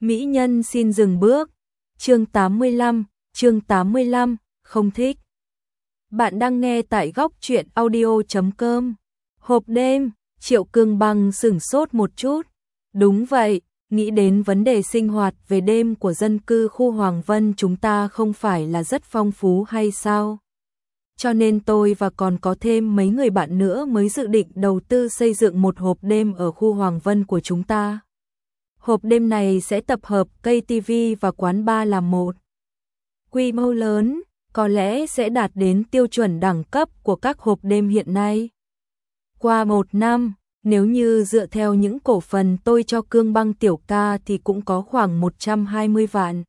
Mỹ nhân xin dừng bước. Chương 85, không thích. Bạn đang nghe tại góc truyện audio.com. Hộp đêm, Triệu Cương Băng sửng sốt một chút. Đúng vậy, nghĩ đến vấn đề sinh hoạt về đêm của dân cư khu Hoàng Vân chúng ta không phải là rất phong phú hay sao? Cho nên tôi và còn có thêm mấy người bạn nữa mới dự định đầu tư xây dựng một hộp đêm ở khu Hoàng Vân của chúng ta. Hộp đêm này sẽ tập hợp cây TV và quán bar làm một. Quy mô lớn, có lẽ sẽ đạt đến tiêu chuẩn đẳng cấp của các hộp đêm hiện nay. Qua 1 năm, nếu như dựa theo những cổ phần tôi cho Cương Băng tiểu ca thì cũng có khoảng 120 vạn.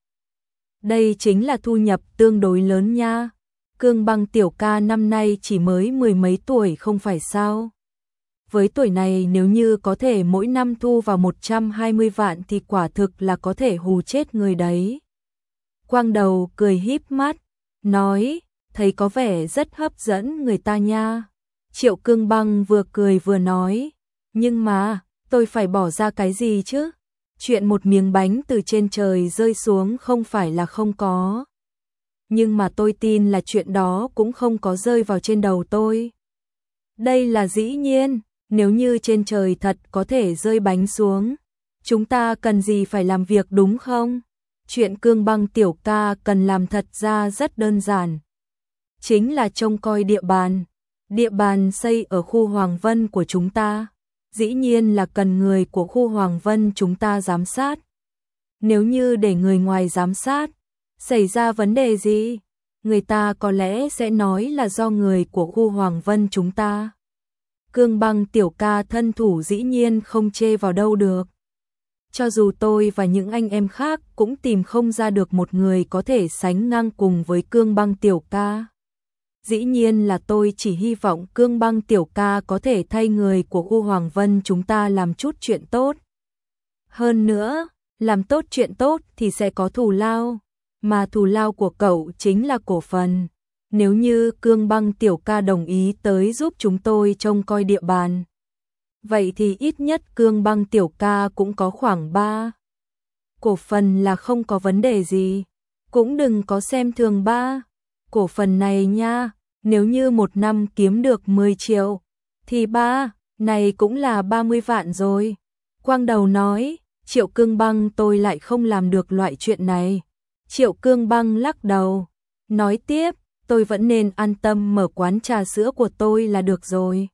Đây chính là thu nhập tương đối lớn nha. Cương Băng tiểu ca năm nay chỉ mới 10 mấy tuổi không phải sao? Với tuổi này nếu như có thể mỗi năm thu vào 120 vạn thì quả thực là có thể hù chết người đấy. Quang Đầu cười híp mắt, nói, thấy có vẻ rất hấp dẫn người ta nha. Triệu Cương Băng vừa cười vừa nói, nhưng mà, tôi phải bỏ ra cái gì chứ? Chuyện một miếng bánh từ trên trời rơi xuống không phải là không có. Nhưng mà tôi tin là chuyện đó cũng không có rơi vào trên đầu tôi. Đây là dĩ nhiên, nếu như trên trời thật có thể rơi bánh xuống, chúng ta cần gì phải làm việc đúng không? Chuyện Cương Băng tiểu ca cần làm thật ra rất đơn giản. Chính là trông coi địa bàn. Địa bàn xây ở khu Hoàng Vân của chúng ta. Dĩ nhiên là cần người của khu Hoàng Vân chúng ta giám sát. Nếu như để người ngoài giám sát, xảy ra vấn đề gì? Người ta có lẽ sẽ nói là do người của khu Hoàng Vân chúng ta. Cương Băng tiểu ca thân thủ dĩ nhiên không chê vào đâu được. Cho dù tôi và những anh em khác cũng tìm không ra được một người có thể sánh ngang cùng với Cương Băng tiểu ca. Dĩ nhiên là tôi chỉ hy vọng Cương Băng tiểu ca có thể thay người của khu Hoàng Vân chúng ta làm chút chuyện tốt. Hơn nữa, làm tốt chuyện tốt thì sẽ có thù lao, mà thù lao của cậu chính là cổ phần. Nếu như Cương Băng tiểu ca đồng ý tới giúp chúng tôi trông coi địa bàn, vậy thì ít nhất Cương Băng tiểu ca cũng có khoảng 3 cổ phần là không có vấn đề gì. Cũng đừng có xem thường 3 cổ phần này nha. Nếu như 1 năm kiếm được 10 triệu, thì 3 này cũng là 30 vạn rồi. Quang Đầu nói, Triệu Cương Băng tôi lại không làm được loại chuyện này. Triệu Cương Băng lắc đầu, nói tiếp, tôi vẫn nên an tâm mở quán trà sữa của tôi là được rồi.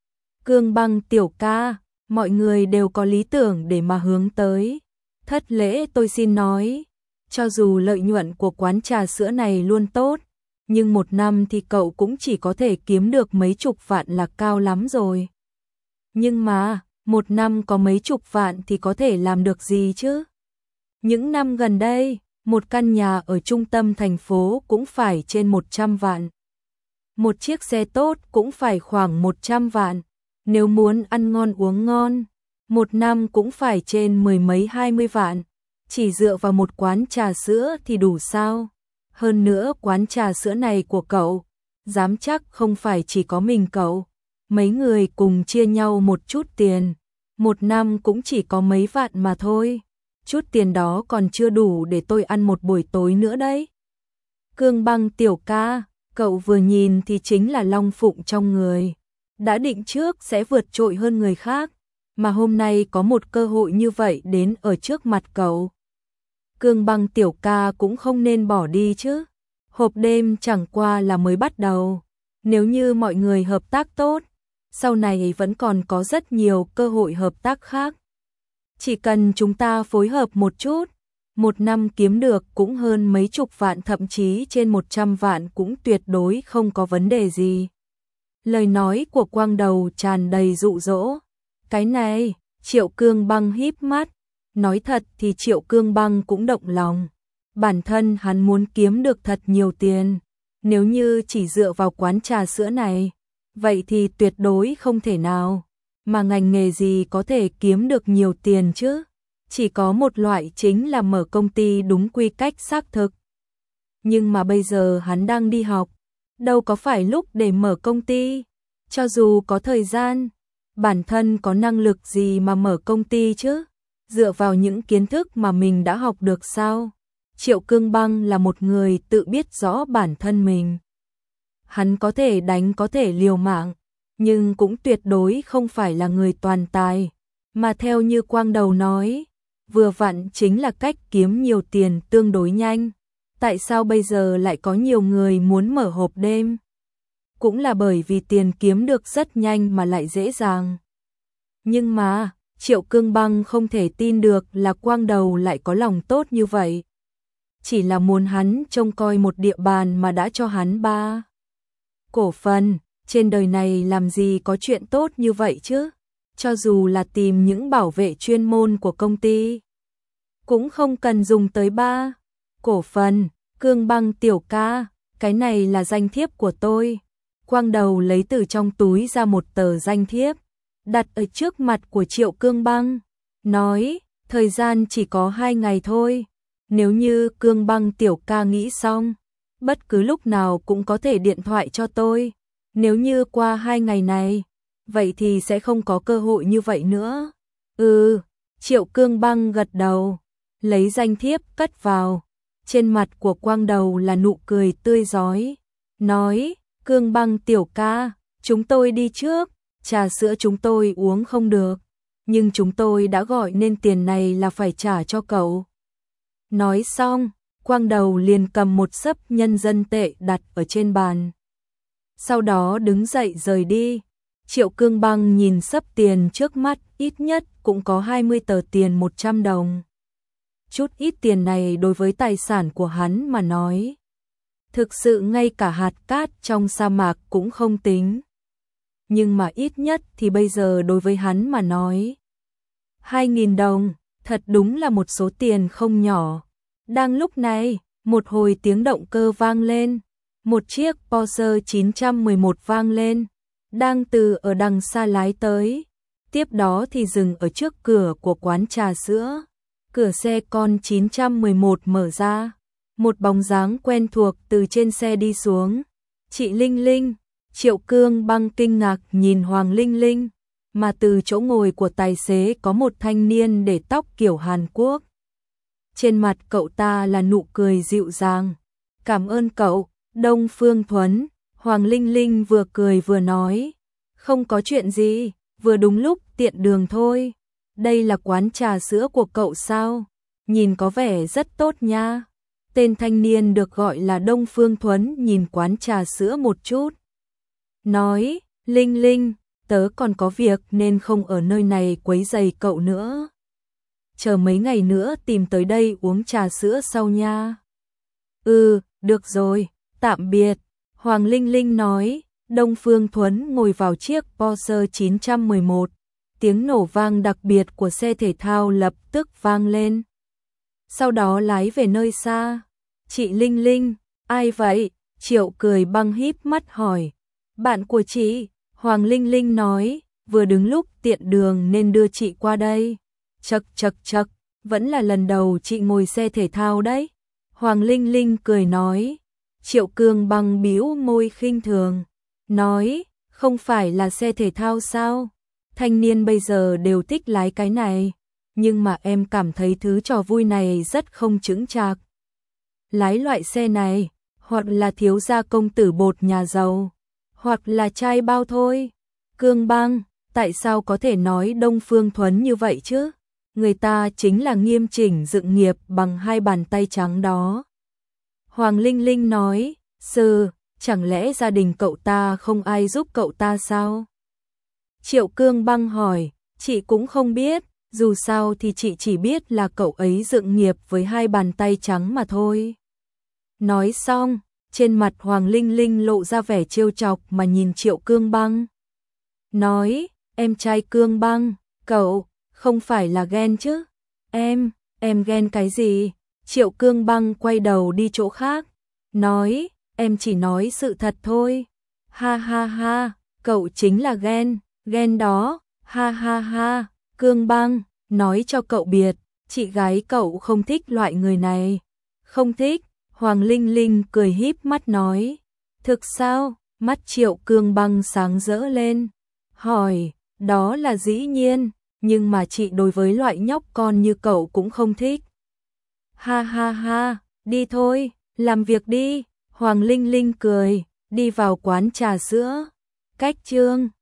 Cương Băng tiểu ca, mọi người đều có lý tưởng để mà hướng tới. Thất lễ tôi xin nói, cho dù lợi nhuận của quán trà sữa này luôn tốt, nhưng 1 năm thì cậu cũng chỉ có thể kiếm được mấy chục vạn là cao lắm rồi. Nhưng mà, 1 năm có mấy chục vạn thì có thể làm được gì chứ? Những năm gần đây, một căn nhà ở trung tâm thành phố cũng phải trên 100 vạn. Một chiếc xe tốt cũng phải khoảng 100 vạn. Nếu muốn ăn ngon uống ngon, 1 năm cũng phải trên 10 mấy 20 vạn. Chỉ dựa vào một quán trà sữa thì đủ sao? Hơn nữa quán trà sữa này của cậu, dám chắc không phải chỉ có mình cậu. Mấy người cùng chia nhau một chút tiền, 1 năm cũng chỉ có mấy vạn mà thôi. Chút tiền đó còn chưa đủ để tôi ăn một buổi tối nữa đấy. Cương Băng tiểu ca, cậu vừa nhìn thì chính là long phụng trong người. Đã định trước sẽ vượt trội hơn người khác, mà hôm nay có một cơ hội như vậy đến ở trước mặt cậu. Cương Băng tiểu ca cũng không nên bỏ đi chứ. Hộp đêm chẳng qua là mới bắt đầu. Nếu như mọi người hợp tác tốt, sau này vẫn còn có rất nhiều cơ hội hợp tác khác. Chỉ cần chúng ta phối hợp một chút, 1 năm kiếm được cũng hơn mấy chục vạn, thậm chí trên 100 vạn cũng tuyệt đối không có vấn đề gì. Lời nói của Quang Đầu tràn đầy dụ dỗ. Cái này, Triệu Cương Băng híp mắt. Nói thật thì Triệu Cương Băng cũng động lòng. Bản thân hắn muốn kiếm được thật nhiều tiền. Nếu như chỉ dựa vào quán trà sữa này, vậy thì tuyệt đối không thể nào. Mà ngành nghề gì có thể kiếm được nhiều tiền chứ? Chỉ có một loại chính là mở công ty đúng quy cách xác thực. Nhưng mà bây giờ hắn đang đi học, đâu có phải lúc để mở công ty. Cho dù có thời gian, bản thân có năng lực gì mà mở công ty chứ? dựa vào những kiến thức mà mình đã học được sao? Triệu Cương Băng là một người tự biết rõ bản thân mình. Hắn có thể đánh có thể liều mạng, nhưng cũng tuyệt đối không phải là người toàn tài. Mà theo như Quang Đầu nói, vừa vặn chính là cách kiếm nhiều tiền tương đối nhanh. Tại sao bây giờ lại có nhiều người muốn mở hộp đêm? Cũng là bởi vì tiền kiếm được rất nhanh mà lại dễ dàng. Nhưng mà, Triệu Cương Băng không thể tin được là Quang Đầu lại có lòng tốt như vậy. Chỉ là muốn hắn trông coi một địa bàn mà đã cho hắn 3 cổ phần, trên đời này làm gì có chuyện tốt như vậy chứ? Cho dù là tìm những bảo vệ chuyên môn của công ty, cũng không cần dùng tới 3 cổ phần. Cương Băng tiểu ca, cái này là danh thiếp của tôi. Quang Đầu lấy từ trong túi ra một tờ danh thiếp, đặt ở trước mặt của Triệu Cương Băng, nói, thời gian chỉ có 2 ngày thôi. Nếu như Cương Băng tiểu ca nghĩ xong, bất cứ lúc nào cũng có thể điện thoại cho tôi. Nếu như qua 2 ngày này, vậy thì sẽ không có cơ hội như vậy nữa. Triệu Cương Băng gật đầu, lấy danh thiếp cất vào. Trên mặt của Quang Đầu là nụ cười tươi rói, nói, Cương Băng tiểu ca, chúng tôi đi trước, trà sữa chúng tôi uống không được, nhưng chúng tôi đã gọi nên tiền này là phải trả cho cậu. Nói xong, Quang Đầu liền cầm một xấp nhân dân tệ đặt ở trên bàn. Sau đó đứng dậy rời đi. Triệu Cương Băng nhìn xấp tiền trước mắt, ít nhất cũng có 20 tờ tiền 100 đồng. Chút ít tiền này đối với tài sản của hắn mà nói, thực sự ngay cả hạt cát trong sa mạc cũng không tính. Nhưng mà ít nhất thì bây giờ đối với hắn mà nói, 2.000 đồng, thật đúng là một số tiền không nhỏ. Đang lúc này, một hồi tiếng động cơ vang lên, một chiếc Porsche 911 vang lên, đang từ ở đằng xa lái tới, tiếp đó thì dừng ở trước cửa của quán trà sữa. Cửa xe con 911 mở ra, một bóng dáng quen thuộc từ trên xe đi xuống. Chị Linh Linh. Triệu Cương Băng kinh ngạc nhìn Hoàng Linh Linh, mà từ chỗ ngồi của tài xế có một thanh niên để tóc kiểu Hàn Quốc. Trên mặt cậu ta là nụ cười dịu dàng. Cảm ơn cậu, Đông Phương Thuấn. Hoàng Linh Linh vừa cười vừa nói, không có chuyện gì, vừa đúng lúc tiện đường thôi. Đây là quán trà sữa của cậu sao? Nhìn có vẻ rất tốt nha. Tên thanh niên được gọi là Đông Phương Thuấn nhìn quán trà sữa một chút, nói, Linh Linh, tớ còn có việc nên không ở nơi này quấy rầy cậu nữa. Chờ mấy ngày nữa tìm tới đây uống trà sữa sau nha. Được rồi, tạm biệt. Hoàng Linh Linh nói. Đông Phương Thuấn ngồi vào chiếc Porsche 911. Tiếng nổ vang đặc biệt của xe thể thao lập tức vang lên. Sau đó lái về nơi xa. Chị Linh Linh, ai vậy? Triệu cười băng híp mắt hỏi. Bạn của chị, Hoàng Linh Linh nói, vừa đứng lúc tiện đường nên đưa chị qua đây. Chậc, vẫn là lần đầu chị ngồi xe thể thao đấy. Hoàng Linh Linh cười nói. Triệu Cương Băng bĩu môi khinh thường, nói, không phải là xe thể thao sao? Thanh niên bây giờ đều thích lái cái này, nhưng mà em cảm thấy thứ trò vui này rất không chững chạc. Lái loại xe này, hoặc là thiếu gia công tử bột nhà giàu, hoặc là trai bao thôi. Cương Băng, tại sao có thể nói Đông Phương Thuấn như vậy chứ? Người ta chính là nghiêm chỉnh dựng nghiệp bằng 2 bàn tay trắng đó. Hoàng Linh Linh nói, chẳng lẽ gia đình cậu ta không ai giúp cậu ta sao? Triệu Cương Băng hỏi, chị cũng không biết, dù sao thì chị chỉ biết là cậu ấy dựng nghiệp với 2 bàn tay trắng mà thôi. Nói xong, trên mặt Hoàng Linh Linh lộ ra vẻ trêu chọc mà nhìn Triệu Cương Băng. Nói, em trai Cương Băng, cậu, không phải là ghen chứ? Em ghen cái gì? Triệu Cương Băng quay đầu đi chỗ khác, nói, em chỉ nói sự thật thôi. Ha ha ha, cậu chính là ghen đó, ha ha ha. Cương Băng, nói cho cậu biết, chị gái cậu không thích loại người này. Không thích. Hoàng Linh Linh cười híp mắt nói. Thực sao? Mắt Triệu Cương Băng sáng rỡ lên, hỏi, đó là dĩ nhiên. nhưng mà chị đối với loại nhóc con như cậu cũng không thích. Ha ha ha, đi thôi, làm việc đi. Hoàng Linh Linh cười, đi vào quán trà sữa. Cách chương